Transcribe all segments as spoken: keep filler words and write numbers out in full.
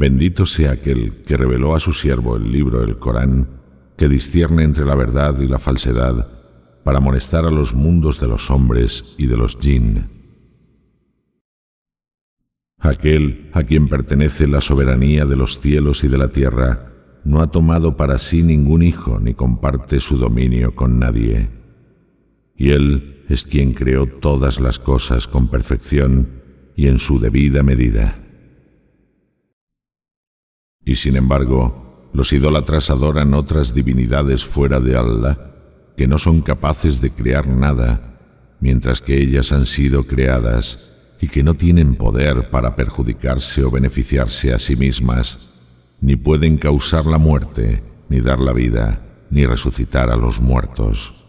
Bendito sea aquel que reveló a su siervo el libro, el Corán, que discierne entre la verdad y la falsedad, para amonestar a los mundos de los hombres y de los jinn. Aquel a quien pertenece la soberanía de los cielos y de la tierra no ha tomado para sí ningún hijo ni comparte su dominio con nadie. Y Él es quien creó todas las cosas con perfección y en su debida medida. Y sin embargo, los idólatras adoran otras divinidades fuera de Allah, que no son capaces de crear nada, mientras que ellas han sido creadas y que no tienen poder para perjudicarse o beneficiarse a sí mismas, ni pueden causar la muerte, ni dar la vida, ni resucitar a los muertos.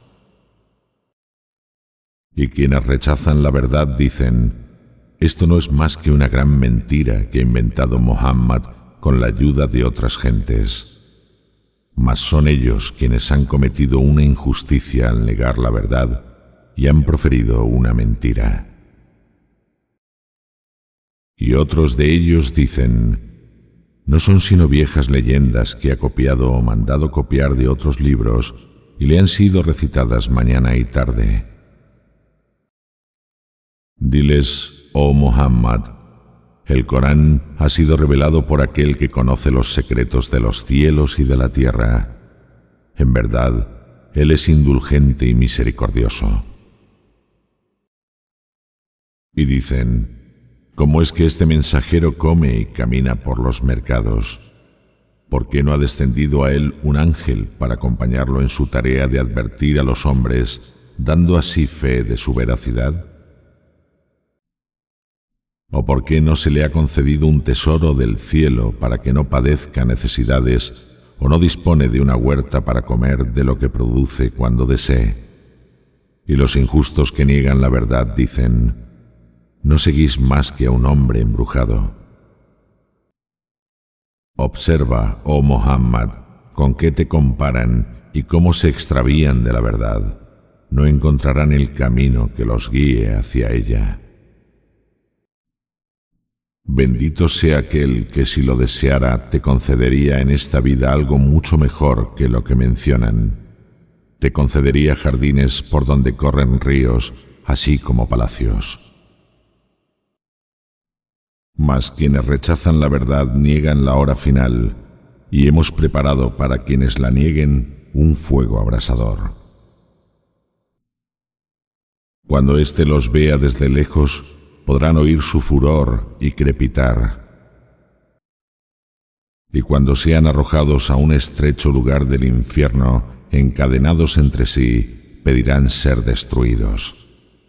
Y quienes rechazan la verdad dicen: esto no es más que una gran mentira que ha inventado Muhammad con la ayuda de otras gentes. Mas son ellos quienes han cometido una injusticia al negar la verdad y han proferido una mentira. Y otros de ellos dicen: no son sino viejas leyendas que ha copiado o mandado copiar de otros libros y le han sido recitadas mañana y tarde. Diles, oh Muhammad, el Corán ha sido revelado por aquel que conoce los secretos de los cielos y de la tierra. En verdad, Él es indulgente y misericordioso. Y dicen: ¿cómo es que este mensajero come y camina por los mercados? ¿Por qué no ha descendido a él un ángel para acompañarlo en su tarea de advertir a los hombres, dando así fe de su veracidad? ¿O por qué no se le ha concedido un tesoro del cielo para que no padezca necesidades, o no dispone de una huerta para comer de lo que produce cuando desee? Y los injustos que niegan la verdad dicen: no seguís más que a un hombre embrujado. Observa, oh Muhammad, con qué te comparan y cómo se extravían de la verdad. No encontrarán el camino que los guíe hacia ella. Bendito sea aquel que, si lo deseara, te concedería en esta vida algo mucho mejor que lo que mencionan. Te concedería jardines por donde corren ríos, así como palacios. Mas quienes rechazan la verdad niegan la hora final, y hemos preparado para quienes la nieguen un fuego abrasador. Cuando éste los vea desde lejos, podrán oír su furor y crepitar. Y cuando sean arrojados a un estrecho lugar del infierno, encadenados entre sí, pedirán ser destruidos.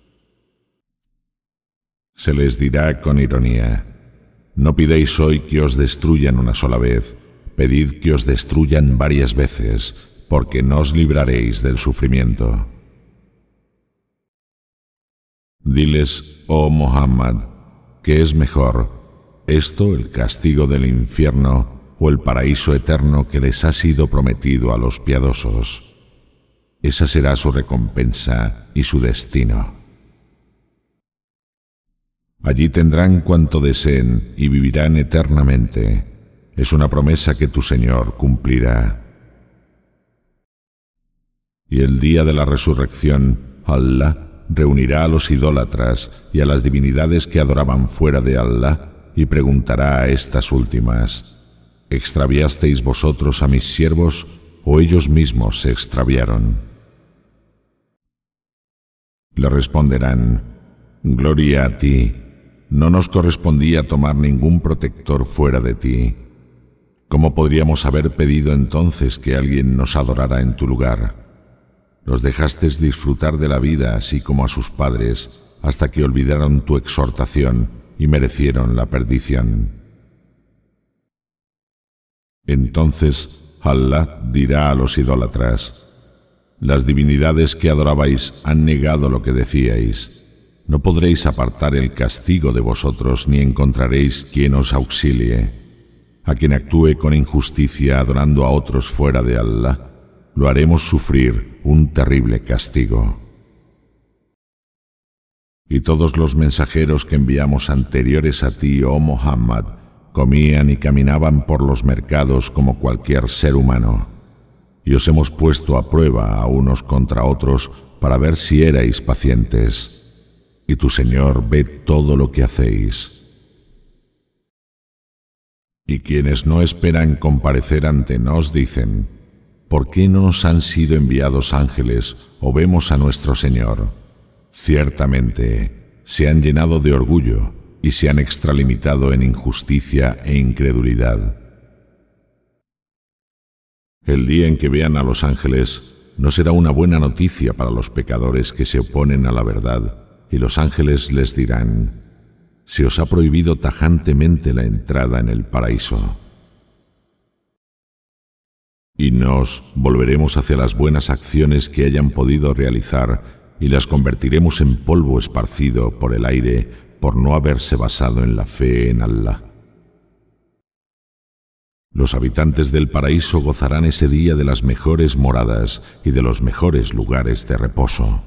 Se les dirá con ironía: no pidáis hoy que os destruyan una sola vez, pedid que os destruyan varias veces, porque no os libraréis del sufrimiento. Diles, oh Muhammad, ¿qué es mejor, esto, el castigo del infierno, o el paraíso eterno que les ha sido prometido a los piadosos? Esa será su recompensa y su destino. Allí tendrán cuanto deseen y vivirán eternamente. Es una promesa que tu Señor cumplirá. Y el día de la resurrección, Allah reunirá a los idólatras y a las divinidades que adoraban fuera de Allah y preguntará a estas últimas: ¿extraviasteis vosotros a mis siervos o ellos mismos se extraviaron? Le responderán: gloria a ti, no nos correspondía tomar ningún protector fuera de ti. ¿Cómo podríamos haber pedido entonces que alguien nos adorara en tu lugar? Los dejaste disfrutar de la vida así como a sus padres, hasta que olvidaron tu exhortación y merecieron la perdición. Entonces Allah dirá a los idólatras: las divinidades que adorabais han negado lo que decíais. No podréis apartar el castigo de vosotros ni encontraréis quien os auxilie. A quien actúe con injusticia adorando a otros fuera de Allah, lo haremos sufrir un terrible castigo. Y todos los mensajeros que enviamos anteriores a ti, oh Muhammad, comían y caminaban por los mercados como cualquier ser humano. Y os hemos puesto a prueba a unos contra otros para ver si erais pacientes. Y tu Señor ve todo lo que hacéis. Y quienes no esperan comparecer ante nos dicen: ¿por qué no nos han sido enviados ángeles o vemos a nuestro Señor? Ciertamente, se han llenado de orgullo y se han extralimitado en injusticia e incredulidad. El día en que vean a los ángeles no será una buena noticia para los pecadores que se oponen a la verdad, y los ángeles les dirán: se os ha prohibido tajantemente la entrada en el paraíso. Y nos volveremos hacia las buenas acciones que hayan podido realizar y las convertiremos en polvo esparcido por el aire por no haberse basado en la fe en Allah. Los habitantes del paraíso gozarán ese día de las mejores moradas y de los mejores lugares de reposo.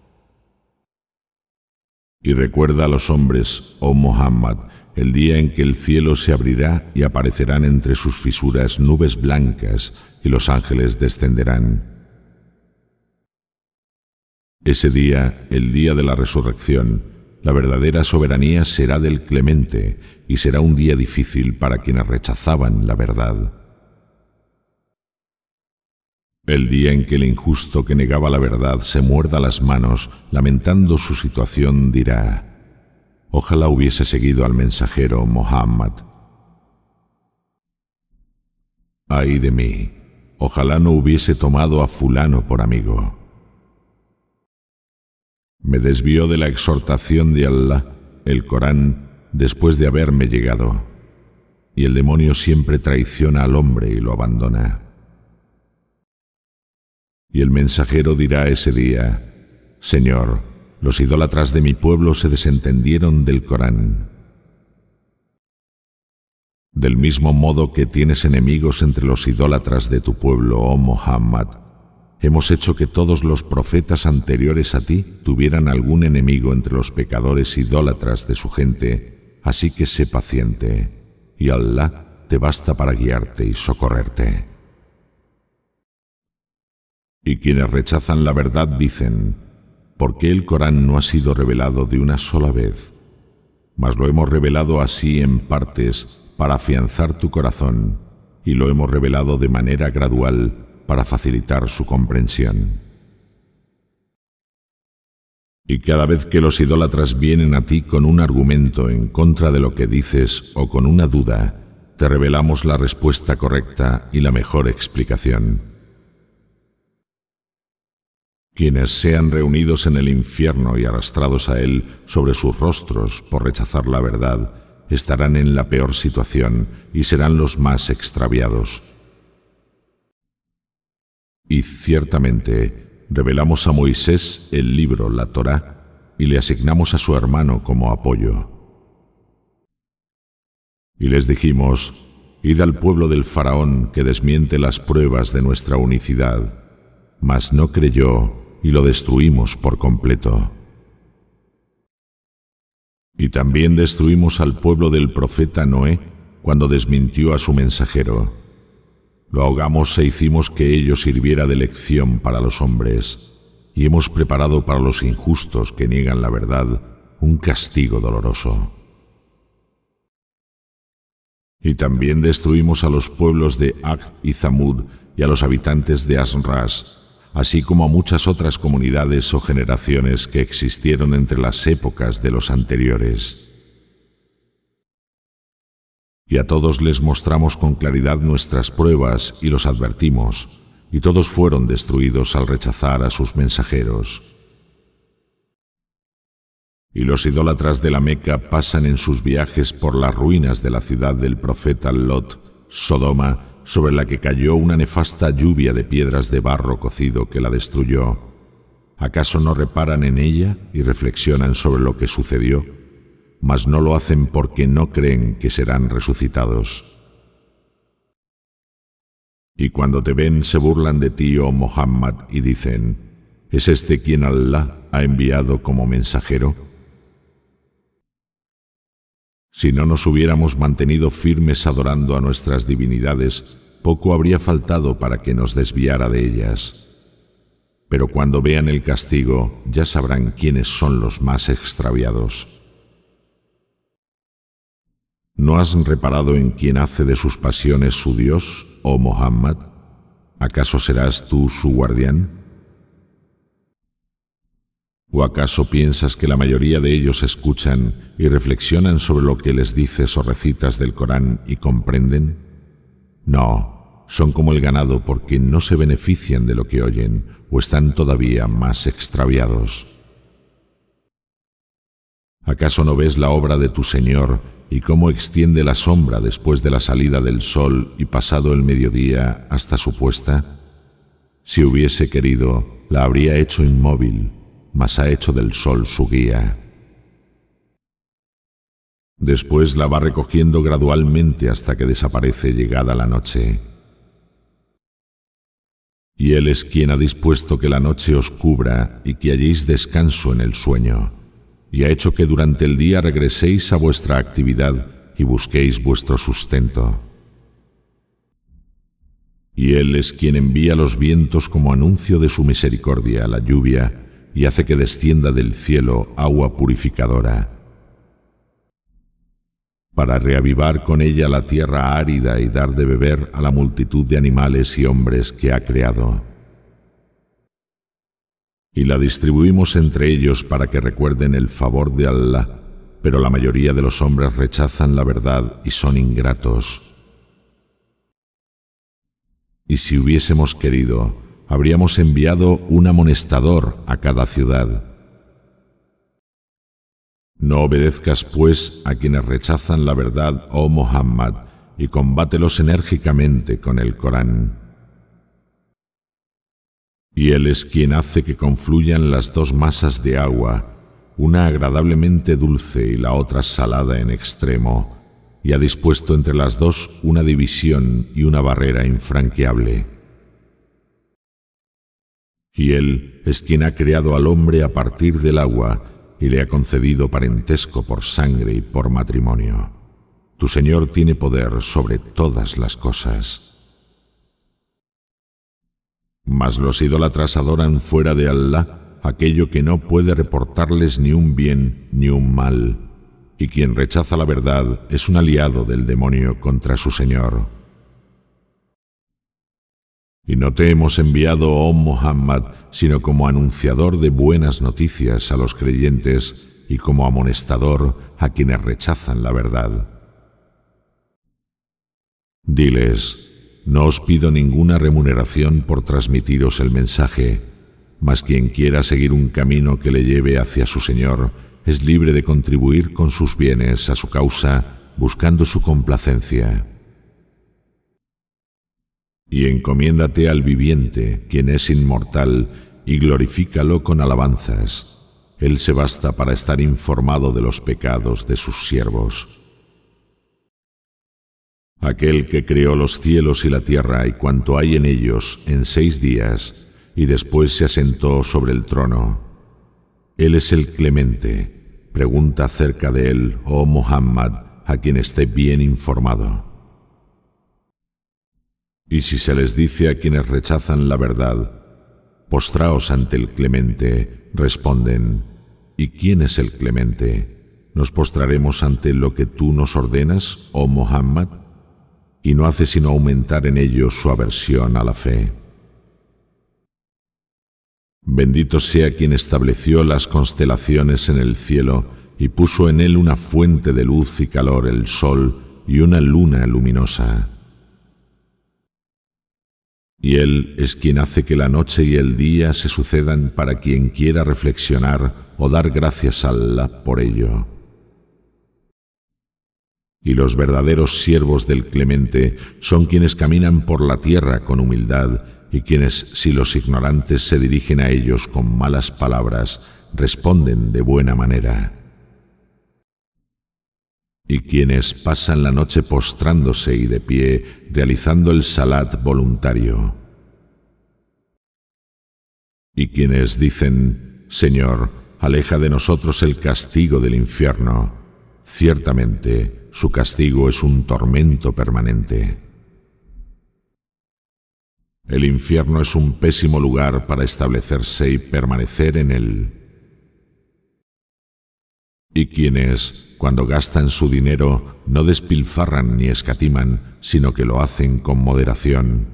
Y recuerda a los hombres, oh Muhammad, el día en que el cielo se abrirá y aparecerán entre sus fisuras nubes blancas y los ángeles descenderán. Ese día, el día de la resurrección, la verdadera soberanía será del Clemente y será un día difícil para quienes rechazaban la verdad. El día en que el injusto que negaba la verdad se muerda las manos, lamentando su situación, dirá: ojalá hubiese seguido al mensajero Muhammad. Ay de mí, ojalá no hubiese tomado a fulano por amigo. Me desvió de la exhortación de Allah, el Corán, después de haberme llegado, y el demonio siempre traiciona al hombre y lo abandona. Y el mensajero dirá ese día: Señor, los idólatras de mi pueblo se desentendieron del Corán. Del mismo modo que tienes enemigos entre los idólatras de tu pueblo, oh Muhammad, hemos hecho que todos los profetas anteriores a ti tuvieran algún enemigo entre los pecadores idólatras de su gente, así que sé paciente, y Allah te basta para guiarte y socorrerte. Y quienes rechazan la verdad dicen: ¿por qué el Corán no ha sido revelado de una sola vez? Mas lo hemos revelado así en partes para afianzar tu corazón, y lo hemos revelado de manera gradual para facilitar su comprensión. Y cada vez que los idólatras vienen a ti con un argumento en contra de lo que dices o con una duda, te revelamos la respuesta correcta y la mejor explicación. Quienes sean reunidos en el infierno y arrastrados a él sobre sus rostros por rechazar la verdad, estarán en la peor situación y serán los más extraviados. Y ciertamente revelamos a Moisés el libro, la Torá, y le asignamos a su hermano como apoyo. Y les dijimos: id al pueblo del faraón que desmiente las pruebas de nuestra unicidad. Mas no creyó y lo destruimos por completo. Y también destruimos al pueblo del profeta Noé cuando desmintió a su mensajero. Lo ahogamos e hicimos que ello sirviera de lección para los hombres, y hemos preparado para los injustos que niegan la verdad un castigo doloroso. Y también destruimos a los pueblos de Ad y Zamud y a los habitantes de Asras, así como a muchas otras comunidades o generaciones que existieron entre las épocas de los anteriores. Y a todos les mostramos con claridad nuestras pruebas y los advertimos, y todos fueron destruidos al rechazar a sus mensajeros. Y los idólatras de la Meca pasan en sus viajes por las ruinas de la ciudad del profeta Lot, Sodoma, sobre la que cayó una nefasta lluvia de piedras de barro cocido que la destruyó. ¿Acaso no reparan en ella y reflexionan sobre lo que sucedió? Mas no lo hacen porque no creen que serán resucitados. Y cuando te ven se burlan de ti, oh Muhammad, y dicen: ¿es este quien Allah ha enviado como mensajero? Si no nos hubiéramos mantenido firmes adorando a nuestras divinidades, poco habría faltado para que nos desviara de ellas. Pero cuando vean el castigo, ya sabrán quiénes son los más extraviados. ¿No has reparado en quién hace de sus pasiones su Dios, oh Muhammad? ¿Acaso serás tú su guardián? ¿O acaso piensas que la mayoría de ellos escuchan y reflexionan sobre lo que les dices o recitas del Corán y comprenden? No, son como el ganado porque no se benefician de lo que oyen o están todavía más extraviados. ¿Acaso no ves la obra de tu Señor y cómo extiende la sombra después de la salida del sol y pasado el mediodía hasta su puesta? Si hubiese querido, la habría hecho inmóvil, mas ha hecho del sol su guía. Después la va recogiendo gradualmente hasta que desaparece llegada la noche. Y Él es quien ha dispuesto que la noche os cubra y que halléis descanso en el sueño, y ha hecho que durante el día regreséis a vuestra actividad y busquéis vuestro sustento. Y Él es quien envía los vientos como anuncio de su misericordia, la lluvia, y hace que descienda del cielo agua purificadora, para reavivar con ella la tierra árida y dar de beber a la multitud de animales y hombres que ha creado. Y la distribuimos entre ellos para que recuerden el favor de Allah, pero la mayoría de los hombres rechazan la verdad y son ingratos. Y si hubiésemos querido, habríamos enviado un amonestador a cada ciudad. No obedezcas, pues, a quienes rechazan la verdad, oh Muhammad, y combátelos enérgicamente con el Corán. Y Él es quien hace que confluyan las dos masas de agua, una agradablemente dulce y la otra salada en extremo, y ha dispuesto entre las dos una división y una barrera infranqueable. Y Él es quien ha creado al hombre a partir del agua y le ha concedido parentesco por sangre y por matrimonio. Tu Señor tiene poder sobre todas las cosas. Mas los idólatras adoran fuera de Allah aquello que no puede reportarles ni un bien ni un mal, y quien rechaza la verdad es un aliado del demonio contra su Señor. Y no te hemos enviado, oh Muhammad, sino como anunciador de buenas noticias a los creyentes y como amonestador a quienes rechazan la verdad. Diles, no os pido ninguna remuneración por transmitiros el mensaje, mas quien quiera seguir un camino que le lleve hacia su Señor es libre de contribuir con sus bienes a su causa, buscando su complacencia. Y encomiéndate al viviente, quien es inmortal, y glorifícalo con alabanzas. Él se basta para estar informado de los pecados de sus siervos. Aquel que creó los cielos y la tierra y cuanto hay en ellos en seis días, y después se asentó sobre el trono. Él es el Clemente. Pregunta acerca de él, oh Muhammad, a quien esté bien informado. Y si se les dice a quienes rechazan la verdad, postraos ante el Clemente, responden, ¿y quién es el Clemente? ¿Nos postraremos ante lo que tú nos ordenas, oh Muhammad? Y no hace sino aumentar en ellos su aversión a la fe. Bendito sea quien estableció las constelaciones en el cielo y puso en él una fuente de luz y calor, el sol y una luna luminosa. Y Él es quien hace que la noche y el día se sucedan para quien quiera reflexionar o dar gracias a Allah por ello. Y los verdaderos siervos del Clemente son quienes caminan por la tierra con humildad y quienes, si los ignorantes se dirigen a ellos con malas palabras, responden de buena manera. Y quienes pasan la noche postrándose y de pie, realizando el salat voluntario. Y quienes dicen, Señor, aleja de nosotros el castigo del infierno. Ciertamente, su castigo es un tormento permanente. El infierno es un pésimo lugar para establecerse y permanecer en él. Y quienes, cuando gastan su dinero, no despilfarran ni escatiman, sino que lo hacen con moderación.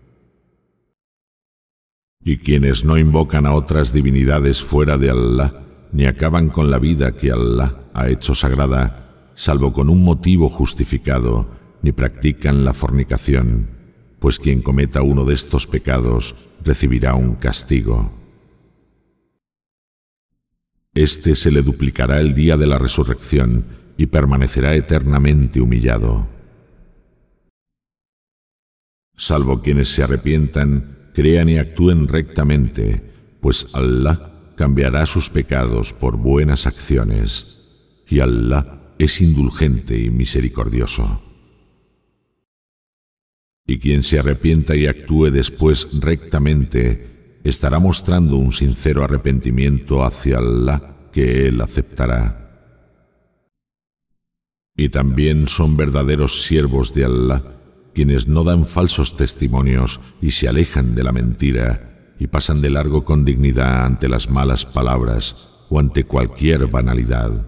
Y quienes no invocan a otras divinidades fuera de Allah, ni acaban con la vida que Allah ha hecho sagrada, salvo con un motivo justificado, ni practican la fornicación, pues quien cometa uno de estos pecados recibirá un castigo. Este se le duplicará el día de la resurrección y permanecerá eternamente humillado. Salvo quienes se arrepientan, crean y actúen rectamente, pues Allah cambiará sus pecados por buenas acciones, y Allah es indulgente y misericordioso. Y quien se arrepienta y actúe después rectamente, estará mostrando un sincero arrepentimiento hacia Allah que Él aceptará. Y también son verdaderos siervos de Allah quienes no dan falsos testimonios y se alejan de la mentira y pasan de largo con dignidad ante las malas palabras o ante cualquier banalidad.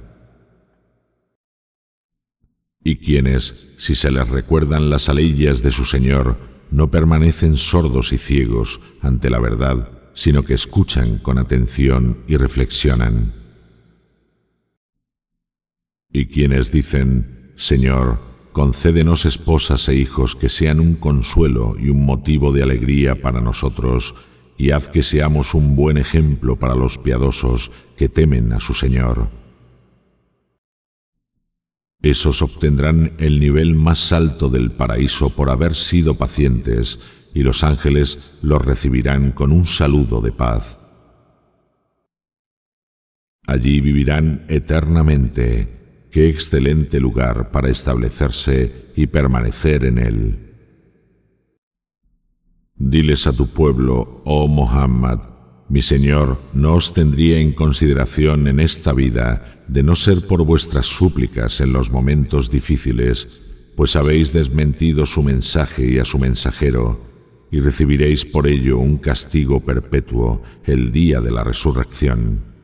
Y quienes, si se les recuerdan las aleyas de su Señor, no permanecen sordos y ciegos ante la verdad, sino que escuchan con atención y reflexionan. Y quienes dicen, Señor, concédenos esposas e hijos que sean un consuelo y un motivo de alegría para nosotros, y haz que seamos un buen ejemplo para los piadosos que temen a su Señor. Esos obtendrán el nivel más alto del paraíso por haber sido pacientes, y los ángeles los recibirán con un saludo de paz. Allí vivirán eternamente. Qué excelente lugar para establecerse y permanecer en él. Diles a tu pueblo, oh Muhammad, mi Señor no os tendría en consideración en esta vida de no ser por vuestras súplicas en los momentos difíciles, pues habéis desmentido su mensaje y a su mensajero, y recibiréis por ello un castigo perpetuo el día de la resurrección.